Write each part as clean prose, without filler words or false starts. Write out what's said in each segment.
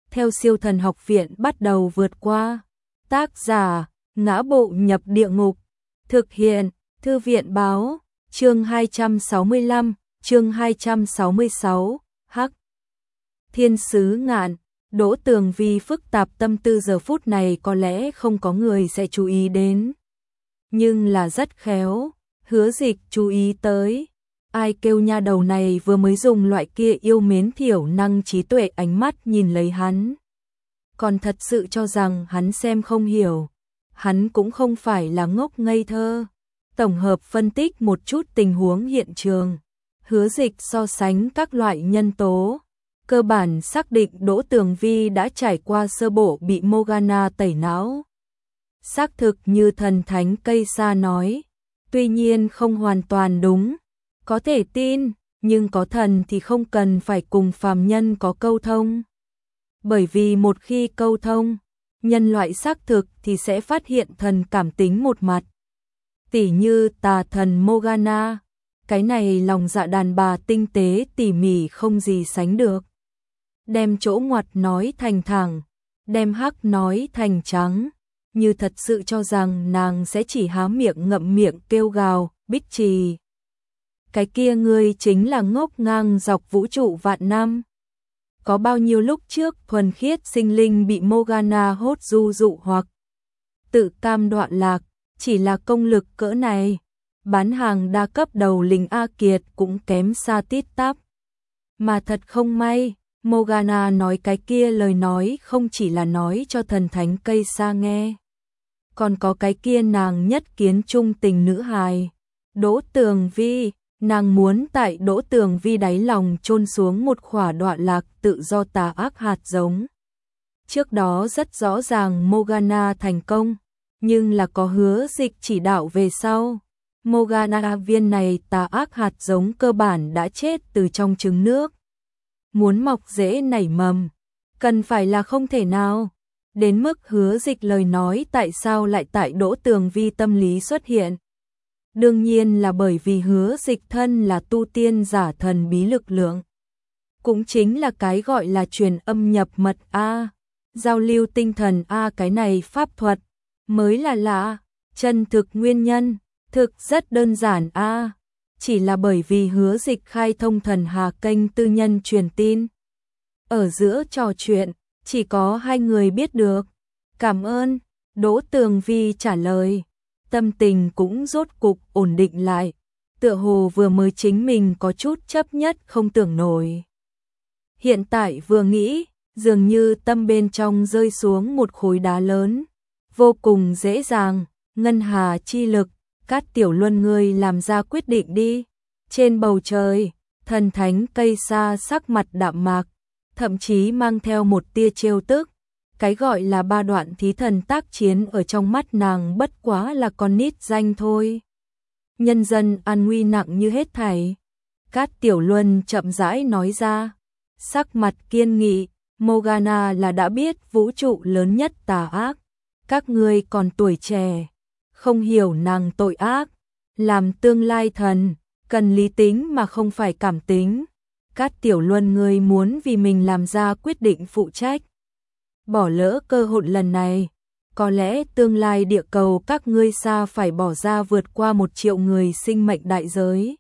theo siêu thần học viện bắt đầu vượt qua. Tác giả, Ngã Bộ Nhập Địa Ngục. Thực hiện, Thư viện báo, chương 265, chương 266, Hắc. Thiên sứ ngạn, Đỗ Tường Vi phức tạp tâm tư giờ phút này có lẽ không có người sẽ chú ý đến. Nhưng là rất khéo, Hứa Dịch chú ý tới. Ai kêu nha đầu này vừa mới dùng loại kia yêu mến thiểu năng trí tuệ ánh mắt nhìn lấy hắn. Còn thật sự cho rằng hắn xem không hiểu. Hắn cũng không phải là ngốc ngây thơ. Tổng hợp phân tích một chút tình huống hiện trường. Hứa Dịch so sánh các loại nhân tố. Cơ bản xác định Đỗ Tường Vi đã trải qua sơ bộ bị Morgana tẩy não. Xác thực như thần thánh cây sa nói. Tuy nhiên không hoàn toàn đúng. Có thể tin, nhưng có thần thì không cần phải cùng phàm nhân có câu thông. Bởi vì một khi câu thông, nhân loại xác thực thì sẽ phát hiện thần cảm tính một mặt. Tỉ như tà thần Morgana, cái này lòng dạ đàn bà tinh tế tỉ mỉ không gì sánh được. Đem chỗ ngoặt nói thành thẳng, đem hắc nói thành trắng, như thật sự cho rằng nàng sẽ chỉ há miệng ngậm miệng kêu gào, Bích Trì. Cái kia ngươi chính là ngốc ngang dọc vũ trụ vạn năm. Có bao nhiêu lúc trước thuần khiết sinh linh bị Morgana hốt du dụ hoặc tự cam đoạn lạc, chỉ là công lực cỡ này. Bán hàng đa cấp đầu lĩnh A Kiệt cũng kém xa tít tắp. Mà thật không may, Morgana nói cái kia lời nói không chỉ là nói cho thần thánh cây sa nghe. Còn có cái kia nàng nhất kiến trung tình nữ hài, Đỗ Tường Vi. Nàng muốn tại Đỗ Tường Vi đáy lòng chôn xuống một khỏa đoạn lạc tự do tà ác hạt giống. Trước đó rất rõ ràng Morgana thành công, nhưng là có Hứa Dịch chỉ đạo về sau. Morgana viên này tà ác hạt giống cơ bản đã chết từ trong trứng nước. Muốn mọc rễ nảy mầm, cần phải là không thể nào. Đến mức Hứa Dịch lời nói tại sao lại tại Đỗ Tường Vi tâm lý xuất hiện. Đương nhiên là bởi vì Hứa Dịch thân là tu tiên giả thần bí lực lượng. Cũng chính là cái gọi là truyền âm nhập mật A, giao lưu tinh thần A, cái này pháp thuật mới là lạ. Chân thực nguyên nhân, thực rất đơn giản A, chỉ là bởi vì Hứa Dịch khai thông thần hà kênh tư nhân truyền tin. Ở giữa trò chuyện, chỉ có hai người biết được. Cảm ơn, Đỗ Tường Vi trả lời. Tâm tình cũng rốt cục ổn định lại, tựa hồ vừa mới chính mình có chút chấp nhất không tưởng nổi. Hiện tại vừa nghĩ, dường như tâm bên trong rơi xuống một khối đá lớn, vô cùng dễ dàng, ngân hà chi lực, Cát Tiểu Luân ngươi làm ra quyết định đi. Trên bầu trời, thần thánh cây sa sắc mặt đạm mạc, thậm chí mang theo một tia trêu tức. Cái gọi là ba đoạn thí thần tác chiến ở trong mắt nàng bất quá là con nít danh thôi. Nhân dân an nguy nặng như hết thảy. Cát Tiểu Luân chậm rãi nói ra, sắc mặt kiên nghị, Morgana là đã biết vũ trụ lớn nhất tà ác. Các ngươi còn tuổi trẻ, không hiểu nàng tội ác. Làm tương lai thần, cần lý tính mà không phải cảm tính. Cát Tiểu Luân ngươi muốn vì mình làm ra quyết định phụ trách. Bỏ lỡ cơ hội lần này, có lẽ tương lai địa cầu các ngươi xa phải bỏ ra vượt qua 1 triệu người sinh mệnh đại giới.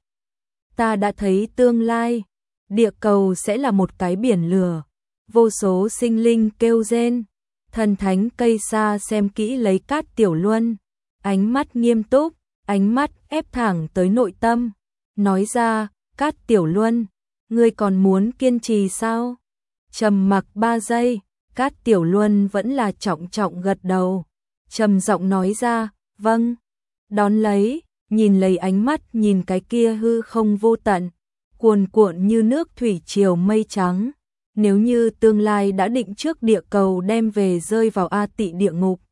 Ta đã thấy tương lai, địa cầu sẽ là một cái biển lửa, vô số sinh linh kêu rên. Thần thánh cây sa xem kỹ lấy Cát Tiểu Luân, ánh mắt nghiêm túc, ánh mắt ép thẳng tới nội tâm, nói ra, Cát Tiểu Luân, ngươi còn muốn kiên trì sao? Trầm mặc 3 giây. Cát Tiểu Luân vẫn là trọng trọng gật đầu, trầm giọng nói ra, vâng. Đón lấy, nhìn lấy ánh mắt nhìn cái kia hư không vô tận, cuồn cuộn như nước thủy triều mây trắng. Nếu như tương lai đã định trước địa cầu đem về rơi vào A Tị địa ngục,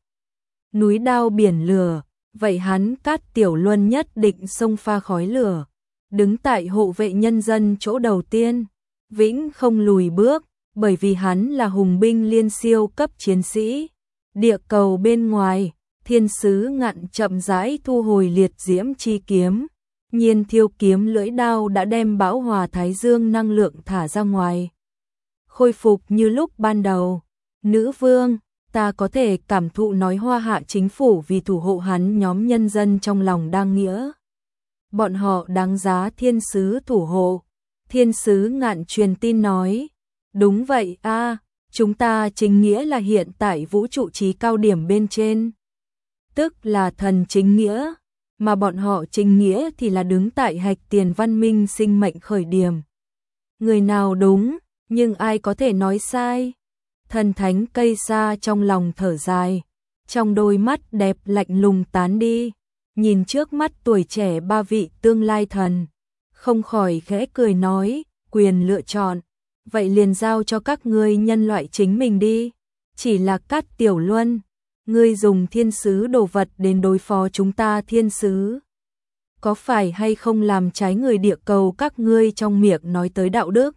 núi đao biển lửa, vậy hắn Cát Tiểu Luân nhất định xông pha khói lửa, đứng tại hộ vệ nhân dân chỗ đầu tiên, vĩnh không lùi bước. Bởi vì hắn là hùng binh liên siêu cấp chiến sĩ. Địa cầu bên ngoài, thiên sứ ngạn chậm rãi thu hồi liệt diễm chi kiếm. Nhiên thiêu kiếm lưỡi đao đã đem bão hòa thái dương năng lượng thả ra ngoài. Khôi phục như lúc ban đầu, Nữ vương, ta có thể cảm thụ nói Hoa Hạ chính phủ vì thủ hộ hắn nhóm nhân dân trong lòng đang nghĩa. Bọn họ đáng giá thiên sứ thủ hộ. Thiên sứ Ngạn truyền tin nói, đúng vậy a, chúng ta chính nghĩa là hiện tại vũ trụ trí cao điểm bên trên. Tức là thần chính nghĩa, mà bọn họ chính nghĩa thì là đứng tại hạch tiền văn minh sinh mệnh khởi điểm. Người nào đúng, nhưng ai có thể nói sai. Thần thánh cây sa trong lòng thở dài, trong đôi mắt đẹp lạnh lùng tán đi, nhìn trước mắt tuổi trẻ ba vị tương lai thần, không khỏi khẽ cười nói, quyền lựa chọn, vậy liền giao cho các ngươi nhân loại chính mình đi. Chỉ là Cát Tiểu Luân, ngươi dùng thiên sứ đồ vật đến đối phó chúng ta thiên sứ, có phải hay không làm trái người địa cầu các ngươi trong miệng nói tới đạo đức?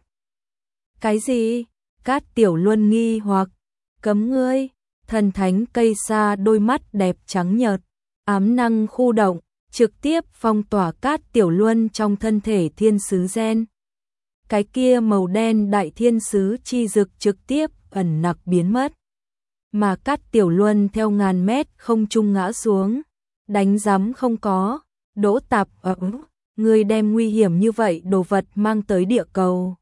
Cái gì? Cát Tiểu Luân nghi hoặc, cấm ngươi. Thần thánh cây sa đôi mắt đẹp trắng nhợt, ám năng khu động, trực tiếp phong tỏa Cát Tiểu Luân trong thân thể thiên sứ gen. Cái kia màu đen đại thiên sứ chi dực trực tiếp ẩn nặc biến mất. Mà Cát Tiểu Luân theo ngàn mét không trung ngã xuống, đánh giấm không có. Đỗ Tạp ngươi đem nguy hiểm như vậy đồ vật mang tới địa cầu,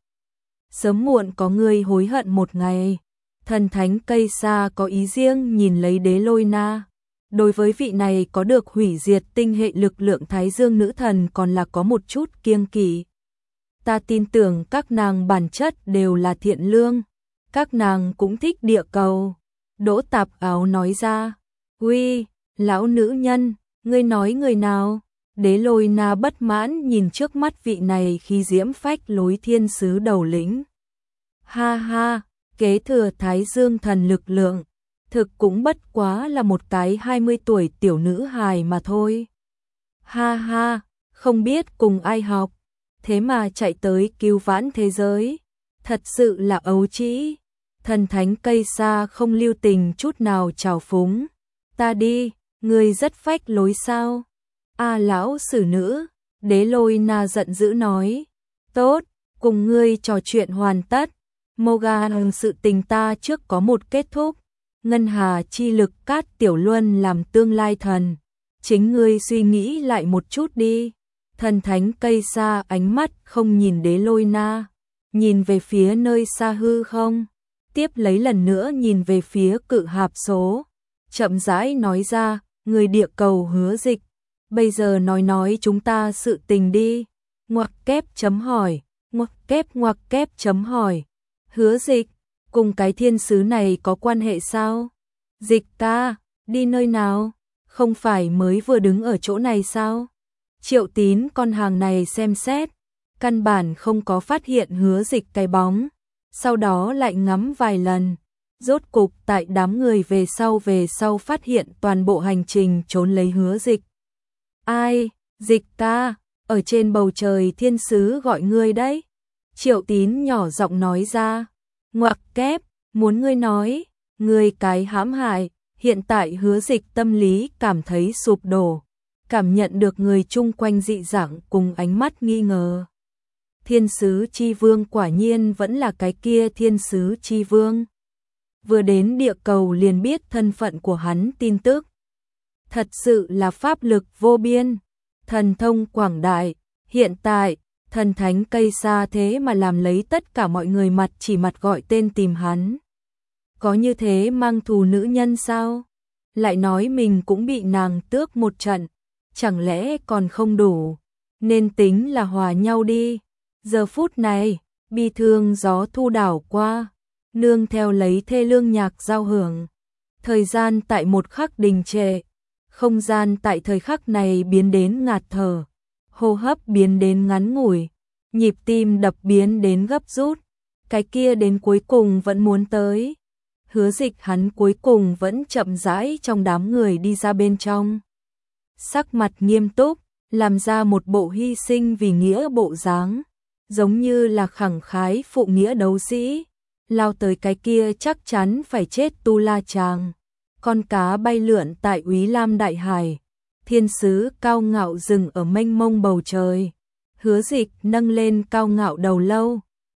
sớm muộn có ngươi hối hận một ngày. Thần thánh cây sa có ý riêng nhìn lấy Đế Lôi Na. Đối với vị này có được hủy diệt tinh hệ lực lượng Thái Dương nữ thần còn là có một chút kiêng kỵ. Ta tin tưởng các nàng bản chất đều là thiện lương, các nàng cũng thích địa cầu. Đỗ Tạp Áo nói ra, uy, lão nữ nhân, ngươi nói người nào? Đế Lôi Na bất mãn nhìn trước mắt vị này khi diễm phách lối thiên sứ đầu lĩnh. Ha ha, kế thừa Thái Dương thần lực lượng, thực cũng bất quá là một cái 20 tuổi tiểu nữ hài mà thôi. Ha ha, không biết cùng ai học, thế mà chạy tới cứu vãn thế giới, thật sự là ấu trĩ. Thần thánh cây sa không lưu tình chút nào trào phúng. Ta đi, ngươi rất phách lối sao? A lão xử nữ, Đế Lôi Na giận dữ nói. Tốt, cùng ngươi trò chuyện hoàn tất. Morgan sự tình ta trước có một kết thúc. Ngân hà chi lực Cát Tiểu Luân làm tương lai thần. Chính ngươi suy nghĩ lại một chút đi. Thần thánh cây sa ánh mắt không nhìn Đế Lôi Na, nhìn về phía nơi xa hư không. Tiếp lấy lần nữa nhìn về phía cự hạp số. Chậm rãi nói ra, người địa cầu Hứa Dịch. Bây giờ nói chúng ta sự tình đi. Ngoặc kép chấm hỏi, ngoặc kép chấm hỏi. Hứa Dịch, cùng cái thiên sứ này có quan hệ sao? Dịch ca, đi nơi nào? Không phải mới vừa đứng ở chỗ này sao? Triệu Tín con hàng này xem xét, căn bản không có phát hiện Hứa Dịch cái bóng. Sau đó lại ngắm vài lần. Rốt cục tại đám người về sau phát hiện toàn bộ hành trình trốn lấy Hứa Dịch. Ai, Dịch ca, ở trên bầu trời thiên sứ gọi ngươi đấy. Triệu Tín nhỏ giọng nói ra. Ngoặc kép, muốn ngươi nói, ngươi cái hãm hại. Hiện tại Hứa Dịch tâm lý cảm thấy sụp đổ, cảm nhận được người chung quanh dị dạng cùng ánh mắt nghi ngờ. Thiên sứ chi vương quả nhiên vẫn là cái kia thiên sứ chi vương. Vừa đến địa cầu liền biết thân phận của hắn tin tức. Thật sự là pháp lực vô biên, thần thông quảng đại. Hiện tại, thần thánh cây sa thế mà làm lấy tất cả mọi người mặt chỉ mặt gọi tên tìm hắn. Có như thế mang thù nữ nhân sao? Lại nói mình cũng bị nàng tước một trận, chẳng lẽ còn không đủ, nên tính là hòa nhau đi. Giờ phút này, bi thương gió thu đảo qua, nương theo lấy thê lương nhạc giao hưởng. Thời gian tại một khắc đình trệ, không gian tại thời khắc này biến đến ngạt thở, hô hấp biến đến ngắn ngủi, nhịp tim đập biến đến gấp rút. Cái kia đến cuối cùng vẫn muốn tới. Hứa Dịch hắn cuối cùng vẫn chậm rãi trong đám người đi ra bên trong. Sắc mặt nghiêm túc, làm ra một bộ hy sinh vì nghĩa bộ dáng, giống như là khẳng khái phụ nghĩa đấu sĩ, lao tới cái kia chắc chắn phải chết tu la chàng. Con cá bay lượn tại Úy Lam Đại Hải, thiên sứ cao ngạo dừng ở mênh mông bầu trời. Hứa Dịch nâng lên cao ngạo đầu lâu,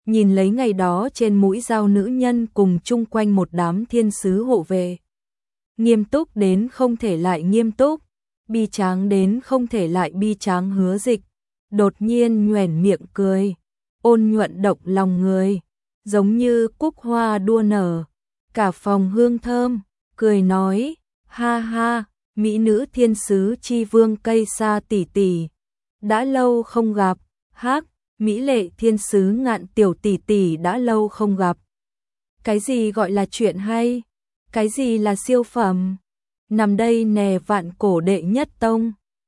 nhìn lấy ngày đó trên mũi dao nữ nhân cùng chung quanh một đám thiên sứ hộ vệ. Nghiêm túc đến không thể lại nghiêm túc, bi tráng đến không thể lại bi tráng Hứa Dịch, đột nhiên nhoẻn miệng cười, ôn nhuận động lòng người, giống như cúc hoa đua nở, cả phòng hương thơm, cười nói, ha ha, mỹ nữ thiên sứ chi vương cây sa tỷ tỷ, đã lâu không gặp, hắc, mỹ lệ thiên sứ Ngạn tiểu tỷ tỷ đã lâu không gặp. Cái gì gọi là chuyện hay? Cái gì là siêu phẩm? Nằm đây nè vạn cổ đệ nhất tông.